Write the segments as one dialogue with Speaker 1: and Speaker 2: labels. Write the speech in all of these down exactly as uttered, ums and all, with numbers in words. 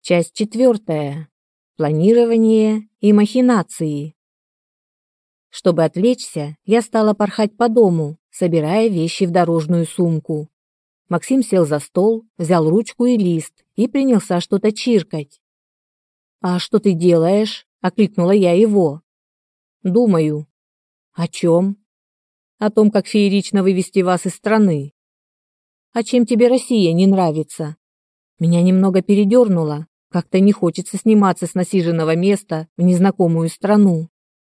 Speaker 1: Часть четвертая. Планирование и махинации. Чтобы отвлечься, я стала порхать по дому, собирая вещи в дорожную сумку. Максим сел за стол, взял ручку и лист и принялся что-то чиркать. «А что ты делаешь?» – окликнула я его. «Думаю». «О чем?» «О том, как феерично вывести вас из страны». «А чем тебе Россия не нравится?» Меня немного передернуло. Как-то не хочется сниматься с насиженного места в незнакомую страну.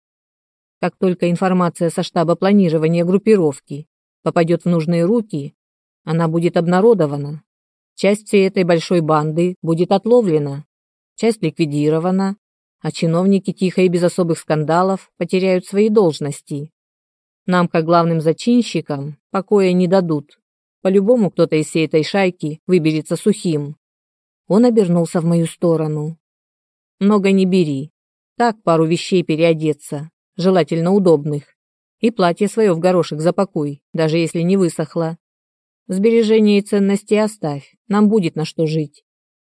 Speaker 1: Как только информация со штаба планирования группировки попадет в нужные руки, она будет обнародована. Часть всей этой большой банды будет отловлена, часть ликвидирована, а чиновники тихо и без особых скандалов потеряют свои должности. Нам, как главным зачинщикам, покоя не дадут. По-любому кто-то из всей этой шайки выберется сухим. Он обернулся в мою сторону. Много не бери. Так, пару вещей переодеться, желательно удобных. И платье свое в горошек запакуй, даже если не высохло. Сбережения и ценности оставь, нам будет на что жить.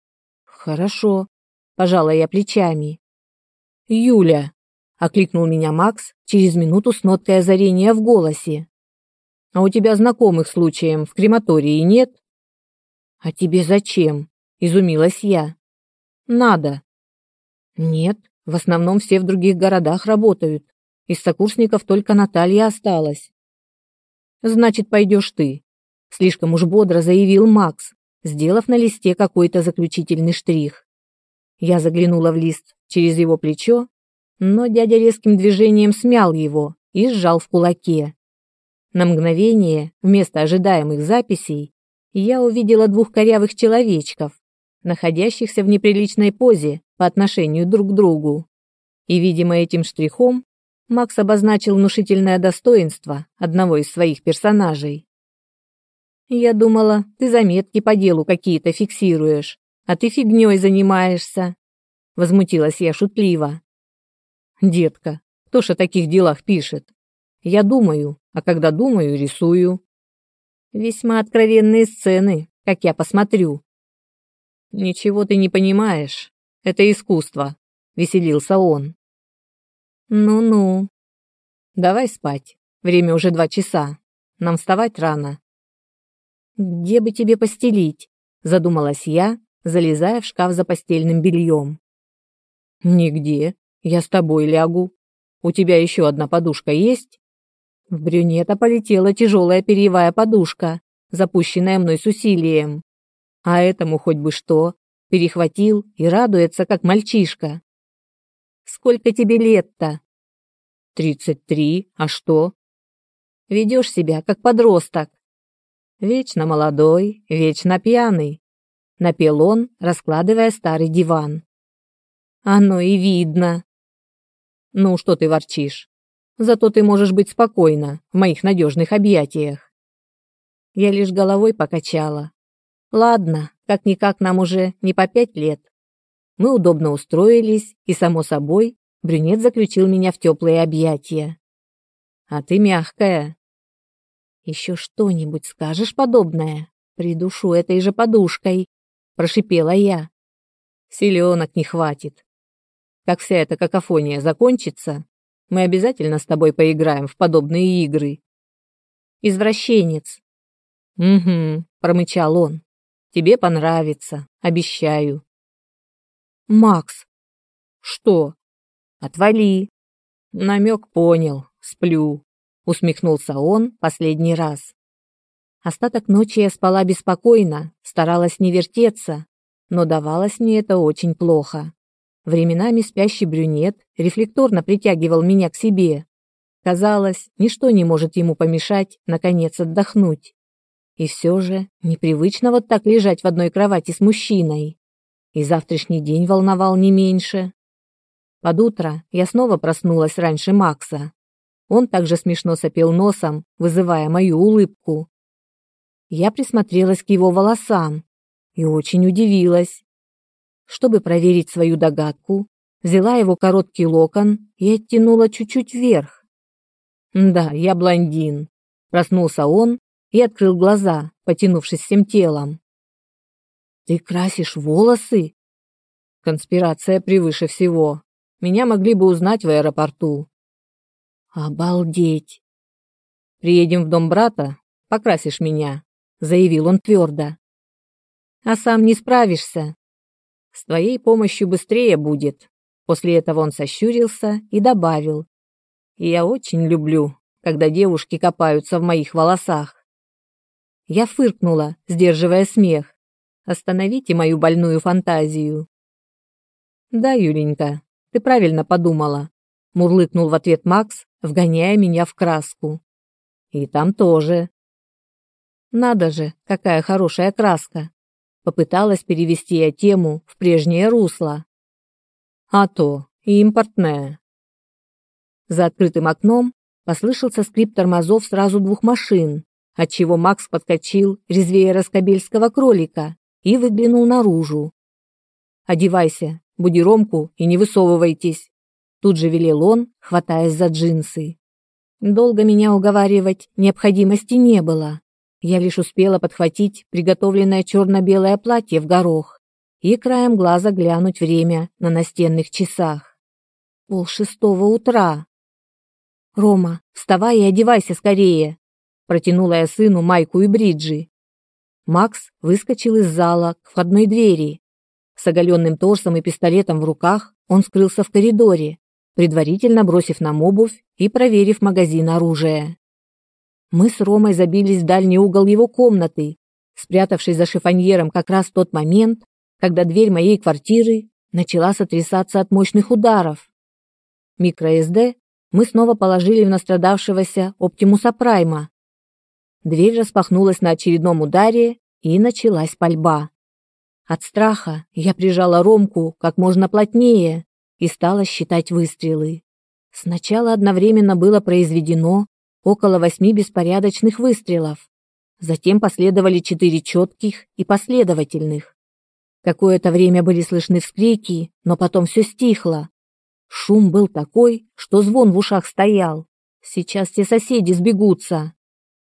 Speaker 1: Хорошо, пожала я плечами. Юля, окликнул меня Макс через минуту с ноткой озарения в голосе. А у тебя знакомых случаем в крематории нет? А тебе зачем? Изумилась я. Надо. Нет, в основном все в других городах работают. Из сокурсников только Наталья осталась. Значит, пойдешь ты. Слишком уж бодро заявил Макс, сделав на листе какой-то заключительный штрих. Я заглянула в лист через его плечо, но дядя резким движением смял его и сжал в кулаке. На мгновение, вместо ожидаемых записей, я увидела двух корявых человечков, находящихся в неприличной позе по отношению друг к другу. И, видимо, этим штрихом Макс обозначил внушительное достоинство одного из своих персонажей. «Я думала, ты заметки по делу какие-то фиксируешь, а ты фигней занимаешься», — возмутилась я шутливо. «Детка, кто ж о таких делах пишет? Я думаю, а когда думаю, рисую». «Весьма откровенные сцены, как я посмотрю». «Ничего ты не понимаешь. Это искусство», — веселился он. «Ну-ну. Давай спать. Время уже два часа. Нам вставать рано». «Где бы тебе постелить?» — задумалась я, залезая в шкаф за постельным бельем. «Нигде. Я с тобой лягу. У тебя еще одна подушка есть?» В брюнета полетела тяжелая перьевая подушка, запущенная мной с усилием. А этому хоть бы что, перехватил и радуется, как мальчишка. «Сколько тебе лет-то?» «Тридцать три, а что?» «Ведешь себя, как подросток». «Вечно молодой, вечно пьяный», — напел он, раскладывая старый диван. «Оно и видно». «Ну, что ты ворчишь? Зато ты можешь быть спокойна в моих надежных объятиях». Я лишь головой покачала. Ладно, как-никак нам уже не по пять лет. Мы удобно устроились, и, само собой, брюнет заключил меня в теплые объятия. А ты мягкая. Еще что-нибудь скажешь подобное? Придушу этой же подушкой, прошипела я. Силёнок не хватит. Как вся эта какофония закончится, мы обязательно с тобой поиграем в подобные игры. Извращенец. Угу, промычал он. Тебе понравится, обещаю. Макс. Что? Отвали. Намек понял, сплю. Усмехнулся он последний раз. Остаток ночи я спала беспокойно, старалась не вертеться, но давалось мне это очень плохо. Временами спящий брюнет рефлекторно притягивал меня к себе. Казалось, ничто не может ему помешать наконец отдохнуть. И все же непривычно вот так лежать в одной кровати с мужчиной. И завтрашний день волновал не меньше. Под утро я снова проснулась раньше Макса. Он также смешно сопел носом, вызывая мою улыбку. Я присмотрелась к его волосам и очень удивилась. Чтобы проверить свою догадку, взяла его короткий локон и оттянула чуть-чуть вверх. Да, я блондин. Проснулся он и открыл глаза, потянувшись всем телом. «Ты красишь волосы?» Конспирация превыше всего. Меня могли бы узнать в аэропорту. Обалдеть. Приедем в дом брата, покрасишь меня, заявил он твердо. А сам не справишься. С твоей помощью быстрее будет. После этого он сощурился и добавил: я очень люблю, когда девушки копаются в моих волосах. Я фыркнула, сдерживая смех. Остановите мою больную фантазию. Да, Юленька, ты правильно подумала, мурлыкнул в ответ Макс, вгоняя меня в краску. И там тоже. Надо же, какая хорошая краска. Попыталась перевести я тему в прежнее русло. А то, и импортная. За открытым окном послышался скрип тормозов сразу двух машин, отчего Макс подскочил резвее раскобельского кролика и выглянул наружу. «Одевайся, буди Ромку и не высовывайтесь», тут же велел он, хватаясь за джинсы. Долго меня уговаривать необходимости не было. Я лишь успела подхватить приготовленное черно-белое платье в горох и краем глаза глянуть время на настенных часах. Полшестого утра. «Рома, вставай и одевайся скорее!» Протянула я сыну майку и бриджи. Макс выскочил из зала к входной двери. С оголенным торсом и пистолетом в руках он скрылся в коридоре, предварительно бросив нам обувь и проверив магазин оружия. Мы с Ромой забились в дальний угол его комнаты, спрятавшись за шифоньером как раз в тот момент, когда дверь моей квартиры начала сотрясаться от мощных ударов. Микро-СД мы снова положили в настрадавшегося Оптимуса Прайма. Дверь распахнулась на очередном ударе, и началась пальба. От страха я прижала Ромку как можно плотнее и стала считать выстрелы. Сначала одновременно было произведено около восьми беспорядочных выстрелов. Затем последовали четыре четких и последовательных. Какое-то время были слышны вскрики, но потом все стихло. Шум был такой, что звон в ушах стоял. Сейчас все соседи сбегутся.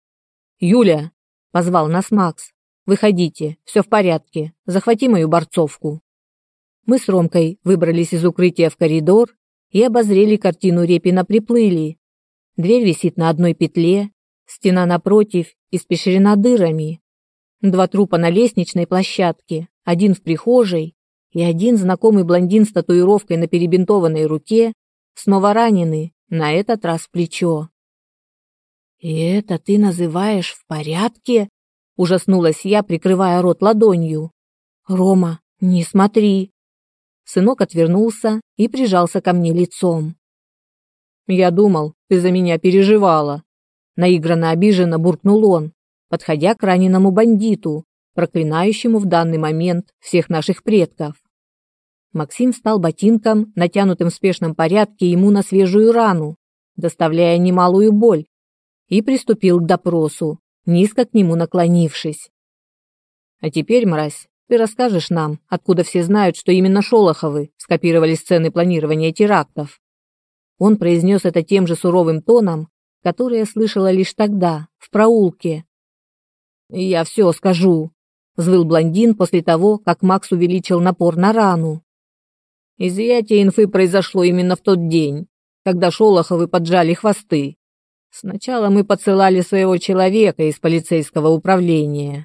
Speaker 1: «Юля!» — позвал нас Макс. «Выходите, все в порядке. Захвати мою борцовку». Мы с Ромкой выбрались из укрытия в коридор и обозрели картину Репина-приплыли. Дверь висит на одной петле, стена напротив испещрена дырами. Два трупа на лестничной площадке, один в прихожей, и один знакомый блондин с татуировкой на перебинтованной руке, снова раненый, на этот раз в плечо. «И это ты называешь в порядке?» — ужаснулась я, прикрывая рот ладонью. «Рома, не смотри!» Сынок отвернулся и прижался ко мне лицом. «Я думал, ты за меня переживала», — наигранно обиженно буркнул он, подходя к раненому бандиту, проклинающему в данный момент всех наших предков. Максим встал ботинком, натянутым в спешном порядке ему на свежую рану, доставляя немалую боль, и приступил к допросу, низко к нему наклонившись. «А теперь, мразь, ты расскажешь нам, откуда все знают, что именно Шолоховы скопировали сцены планирования терактов». Он произнес это тем же суровым тоном, который я слышала лишь тогда, в проулке. «Я все скажу», — взвыл блондин после того, как Макс увеличил напор на рану. «Изъятие инфы произошло именно в тот день, когда Шолоховы поджали хвосты. Сначала мы подсылали своего человека из полицейского управления».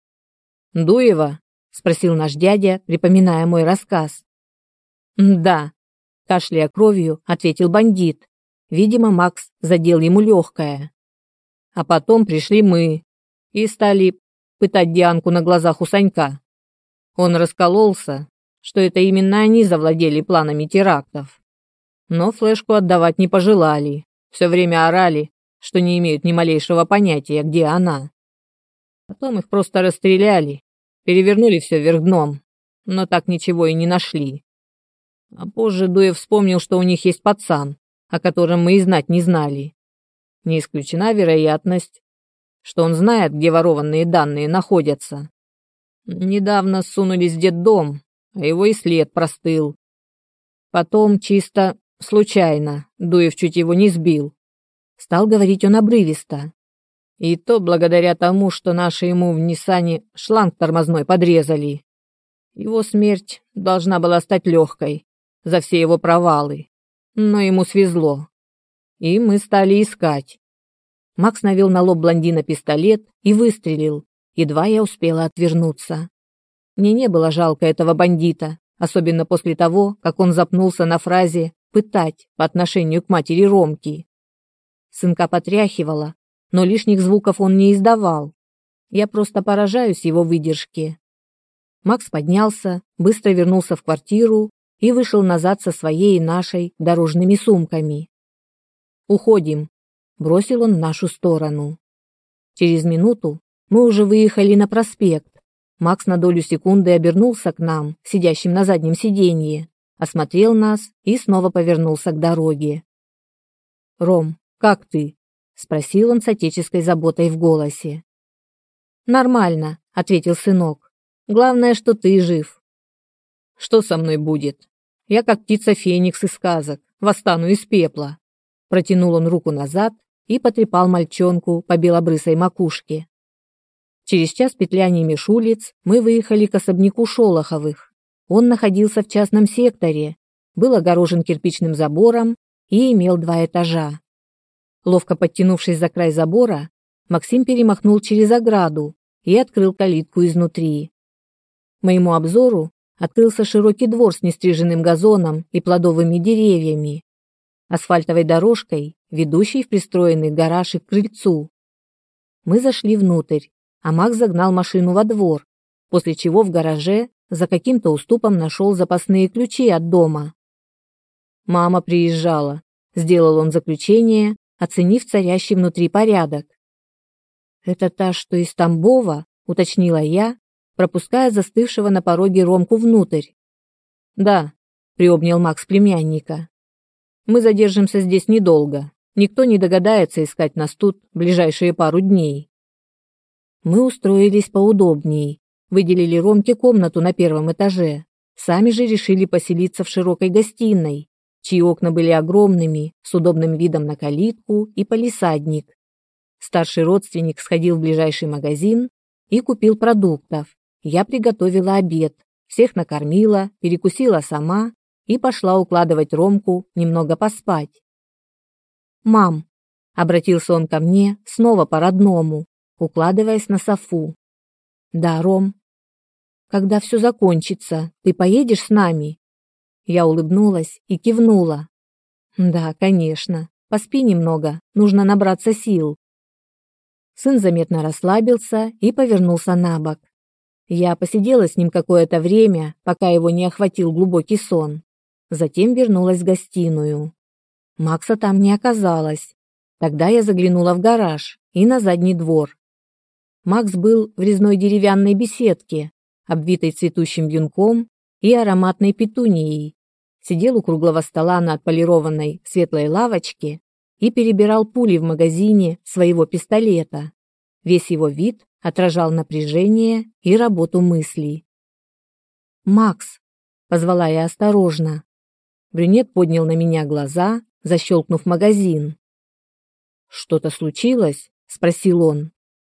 Speaker 1: «Дуева?» — спросил наш дядя, припоминая мой рассказ. «Да», — кашляя кровью, ответил бандит. Видимо, Макс задел ему легкое. «А потом пришли мы и стали пытать Дианку на глазах у Санька. Он раскололся, что это именно они завладели планами терактов. Но флешку отдавать не пожелали, все время орали, что не имеют ни малейшего понятия, где она. Потом их просто расстреляли, перевернули все вверх дном, но так ничего и не нашли. А позже Дуев вспомнил, что у них есть пацан, о котором мы и знать не знали. Не исключена вероятность, что он знает, где ворованные данные находятся. Недавно сунулись в детдом, а его и след простыл. Потом чисто случайно Дуев чуть его не сбил. Стал говорить он обрывисто. И то благодаря тому, что наши ему в Ниссане шланг тормозной подрезали. Его смерть должна была стать легкой за все его провалы, но ему свезло, и мы стали искать. Макс навел на лоб блондина пистолет и выстрелил, едва я успела отвернуться. Мне не было жалко этого бандита, особенно после того, как он запнулся на фразе «пытать» по отношению к матери Ромки. Сынка потряхивала, но лишних звуков он не издавал. Я просто поражаюсь его выдержке. Макс поднялся, быстро вернулся в квартиру и вышел назад со своей и нашей дорожными сумками. «Уходим», — бросил он в нашу сторону. Через минуту мы уже выехали на проспект. Макс на долю секунды обернулся к нам, сидящим на заднем сиденье, осмотрел нас и снова повернулся к дороге. «Ром, как ты?» — спросил он с отеческой заботой в голосе. «Нормально», — ответил сынок. «Главное, что ты жив». «Что со мной будет? Я как птица Феникс из сказок, восстану из пепла». Протянул он руку назад и потрепал мальчонку по белобрысой макушке. Через час петляния меж улиц мы выехали к особняку Шолоховых. Он находился в частном секторе, был огорожен кирпичным забором и имел два этажа. Ловко подтянувшись за край забора, Максим перемахнул через ограду и открыл калитку изнутри. Моему обзору открылся широкий двор с нестриженным газоном и плодовыми деревьями, асфальтовой дорожкой, ведущей в пристроенный гараж и к крыльцу. Мы зашли внутрь, а Макс загнал машину во двор, после чего в гараже за каким-то уступом нашел запасные ключи от дома. «Мама приезжала», — сделал он заключение, оценив царящий внутри порядок. «Это та, что из Тамбова?» — уточнила я, пропуская застывшего на пороге Ромку внутрь. «Да», — приобнял Макс племянника. «Мы задержимся здесь недолго. Никто не догадается искать нас тут ближайшие пару дней». Мы устроились поудобней, выделили Ромке комнату на первом этаже, сами же решили поселиться в широкой гостиной, чьи окна были огромными, с удобным видом на калитку и палисадник. Старший родственник сходил в ближайший магазин и купил продуктов. Я приготовила обед, всех накормила, перекусила сама и пошла укладывать Ромку немного поспать. «Мам», — обратился он ко мне снова по-родному, укладываясь на софу. «Да, Ром». «Когда все закончится, ты поедешь с нами?» Я улыбнулась и кивнула. «Да, конечно. Поспи немного, нужно набраться сил». Сын заметно расслабился и повернулся на бок. Я посидела с ним какое-то время, пока его не охватил глубокий сон. Затем вернулась в гостиную. Макса там не оказалось. Тогда я заглянула в гараж и на задний двор. Макс был в резной деревянной беседке, обвитой цветущим вьюнком и ароматной петунией. Сидел у круглого стола на отполированной светлой лавочке и перебирал пули в магазине своего пистолета. Весь его вид отражал напряжение и работу мыслей. «Макс!» — позвала я осторожно. Брюнет поднял на меня глаза, защелкнув магазин. «Что-то случилось?» — спросил он.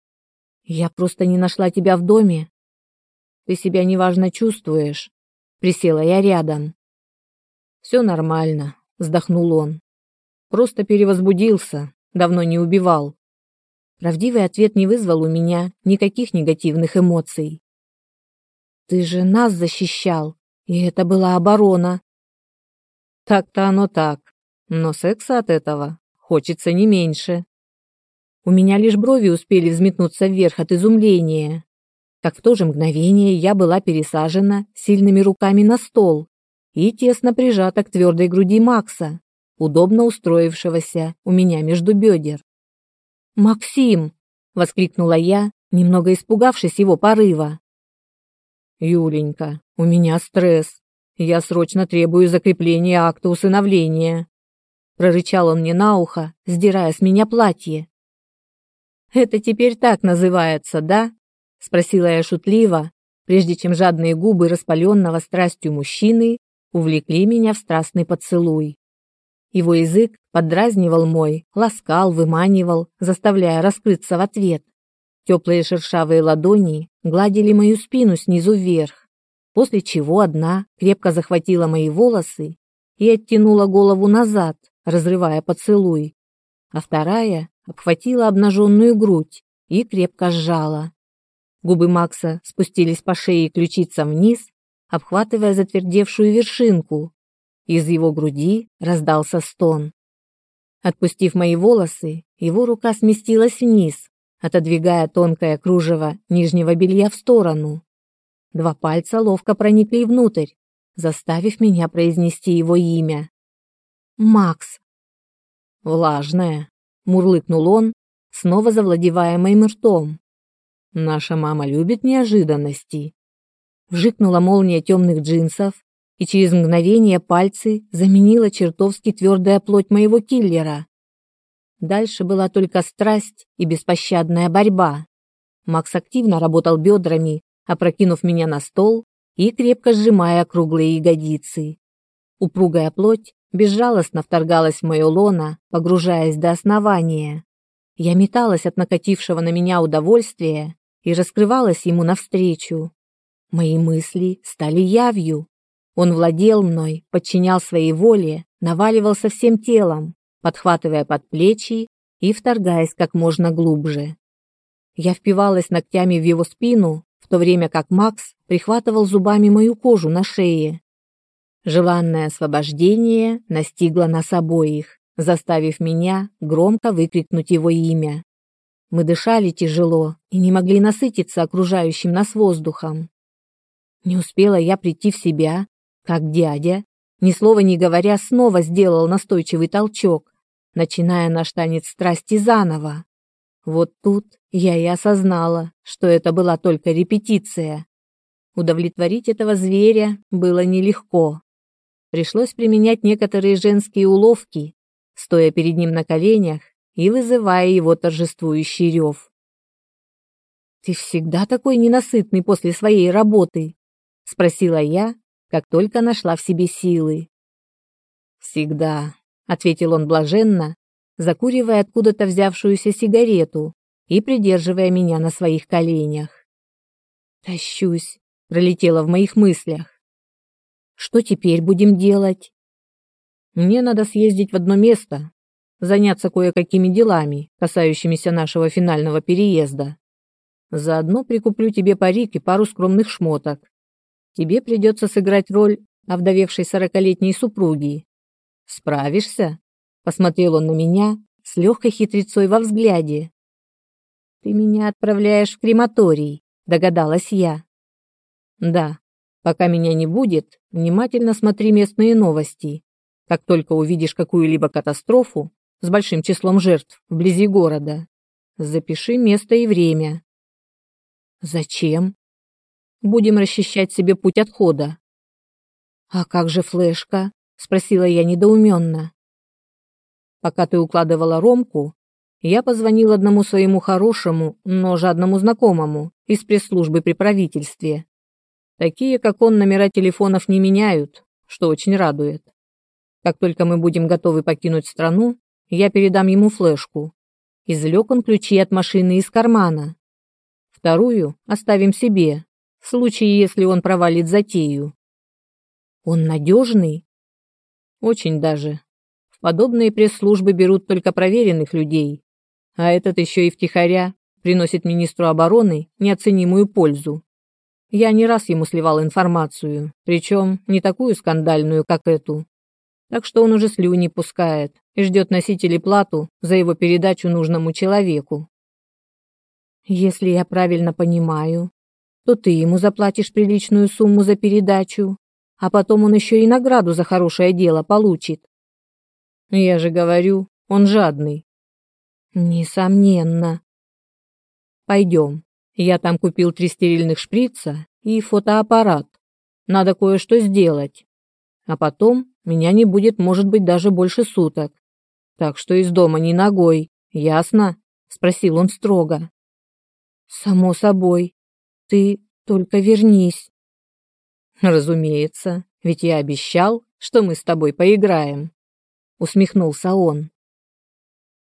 Speaker 1: «Я просто не нашла тебя в доме». «Ты себя неважно чувствуешь?» Присела я рядом. «Все нормально», — вздохнул он. «Просто перевозбудился, давно не убивал». Правдивый ответ не вызвал у меня никаких негативных эмоций. «Ты же нас защищал, и это была оборона». «Так-то оно так, но секса от этого хочется не меньше». У меня лишь брови успели взметнуться вверх от изумления, как в то же мгновение я была пересажена сильными руками на стол и тесно прижата к твердой груди Макса, удобно устроившегося у меня между бедер. «Максим!» — воскликнула я, немного испугавшись его порыва. «Юленька, у меня стресс. Я срочно требую закрепления акта усыновления», — прорычал он мне на ухо, сдирая с меня платье. «Это теперь так называется, да?» — спросила я шутливо, прежде чем жадные губы распаленного страстью мужчины увлекли меня в страстный поцелуй. Его язык поддразнивал мой, ласкал, выманивал, заставляя раскрыться в ответ. Теплые шершавые ладони гладили мою спину снизу вверх. после чего одна крепко захватила мои волосы и оттянула голову назад, разрывая поцелуй, а вторая обхватила обнаженную грудь и крепко сжала. Губы Макса спустились по шее и ключицам вниз, обхватывая затвердевшую вершинку. Из его груди раздался стон. Отпустив мои волосы, его рука сместилась вниз, отодвигая тонкое кружево нижнего белья в сторону. Два пальца ловко проникли внутрь, заставив меня произнести его имя. «Макс!» «Влажная!» — мурлыкнул он, снова завладевая моим ртом. «Наша мама любит неожиданности». Вжикнула молния темных джинсов, и через мгновение пальцы заменила чертовски твердая плоть моего киллера. Дальше была только страсть и беспощадная борьба. Макс активно работал бедрами, опрокинув меня на стол и крепко сжимая круглые ягодицы. Упругая плоть безжалостно вторгалась в мое лоно, погружаясь до основания. Я металась от накатившего на меня удовольствия и раскрывалась ему навстречу. Мои мысли стали явью. Он владел мной, подчинял своей воле, наваливался всем телом, подхватывая под плечи и вторгаясь как можно глубже. Я впивалась ногтями в его спину, в то время как Макс прихватывал зубами мою кожу на шее. Желанное освобождение настигло нас обоих, заставив меня громко выкрикнуть его имя. Мы дышали тяжело и не могли насытиться окружающим нас воздухом. Не успела я прийти в себя, как дядя, ни слова не говоря, снова сделал настойчивый толчок, начиная наш танец страсти заново. Вот тут я и осознала, что это была только репетиция. Удовлетворить этого зверя было нелегко. Пришлось применять некоторые женские уловки, стоя перед ним на коленях и вызывая его торжествующий рев. «Ты всегда такой ненасытный после своей работы?» — спросила я, как только нашла в себе силы. «Всегда», — ответил он блаженно, закуривая откуда-то взявшуюся сигарету и придерживая меня на своих коленях. «Тащусь», — пролетело в моих мыслях. «Что теперь будем делать?» «Мне надо съездить в одно место, заняться кое-какими делами, касающимися нашего финального переезда. Заодно прикуплю тебе парик и пару скромных шмоток. Тебе придется сыграть роль овдовевшей сорокалетней супруги. Справишься?» Посмотрел он на меня с легкой хитрецой во взгляде. «Ты меня отправляешь в крематорий», — догадалась я. «Да, пока меня не будет, внимательно смотри местные новости. Как только увидишь какую-либо катастрофу с большим числом жертв вблизи города, запиши место и время». «Зачем?» «Будем расчищать себе путь отхода». «А как же флешка?» — спросила я недоуменно. «Пока ты укладывала Ромку, я позвонил одному своему хорошему, но жадному знакомому из пресс-службы при правительстве. Такие, как он, номера телефонов не меняют, что очень радует. Как только мы будем готовы покинуть страну, я передам ему флешку». Извлек он ключи от машины из кармана. «Вторую оставим себе, в случае, если он провалит затею». «Он надежный?» «Очень даже. В подобные пресс-службы берут только проверенных людей, а этот еще и втихаря приносит министру обороны неоценимую пользу. Я не раз ему сливал информацию, причем не такую скандальную, как эту. Так что он уже слюни пускает и ждет носителей плату за его передачу нужному человеку». «Если я правильно понимаю, то ты ему заплатишь приличную сумму за передачу, а потом он еще и награду за хорошее дело получит». «Я же говорю, он жадный». «Несомненно». «Пойдем. Я там купил три стерильных шприца и фотоаппарат. Надо кое-что сделать. А потом меня не будет, может быть, даже больше суток. Так что из дома ни ногой, ясно?» — спросил он строго. «Само собой. Ты только вернись». «Разумеется, ведь я обещал, что мы с тобой поиграем», — усмехнулся он.